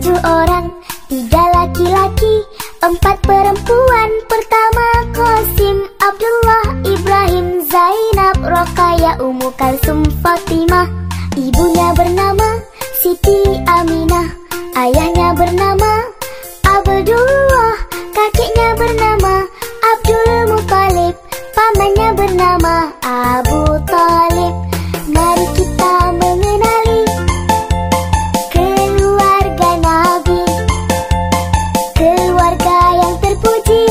7 orang, 3 laki-laki, 4 perempuan. Pertama Qasim, Abdullah, Ibrahim, Zainab, Roqayah, Ummu Kalsum, Fatimah. Ibunya bernama Siti Aminah, ayahnya bernama Abdullah, kakeknya bernama Abdul Muthalib, pamannya bernama Abu Thalib. Mari kita mengenali keluarga Nabi, keluarga yang terpuji,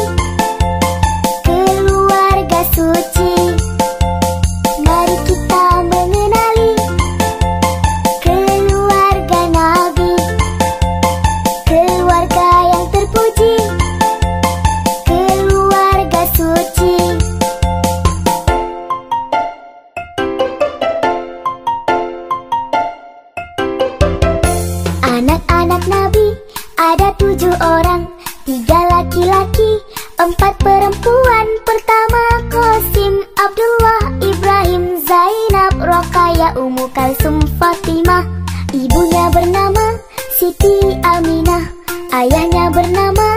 keluarga suci. Mari kita mengenali keluarga Nabi, keluarga yang terpuji, keluarga suci. Anak-anak Nabi ada 7 orang, 3 laki-laki, 4 perempuan. Pertama Qasim, Abdullah, Ibrahim, Zainab, Roqayah, Ummu Kalsum, Fatimah. Ibunya bernama Siti Aminah, ayahnya bernama